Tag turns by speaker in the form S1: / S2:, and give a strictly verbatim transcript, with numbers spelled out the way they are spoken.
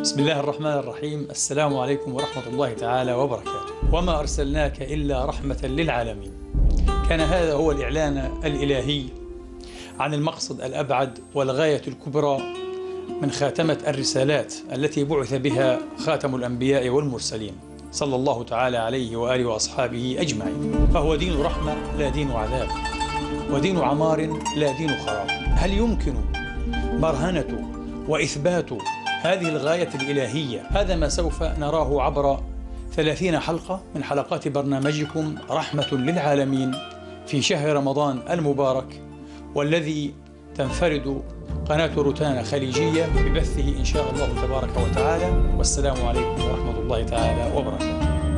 S1: بسم الله الرحمن الرحيم. السلام عليكم ورحمة الله تعالى وبركاته. وما أرسلناك إلا رحمة للعالمين. كان هذا هو الإعلان الإلهي عن المقصد الأبعد والغاية الكبرى من خاتمة الرسالات التي بعث بها خاتم الأنبياء والمرسلين صلى الله تعالى عليه وآله وأصحابه أجمعين. فهو دين رحمة لا دين عذاب، ودين عمار لا دين خراب. هل يمكن برهنة وإثبات هذه الغاية الإلهية؟ هذا ما سوف نراه عبر ثلاثين حلقة من حلقات برنامجكم رحمة للعالمين في شهر رمضان المبارك، والذي تنفرد قناة روتانا خليجية ببثه إن شاء الله تبارك وتعالى. والسلام عليكم ورحمة الله تعالى وبركاته.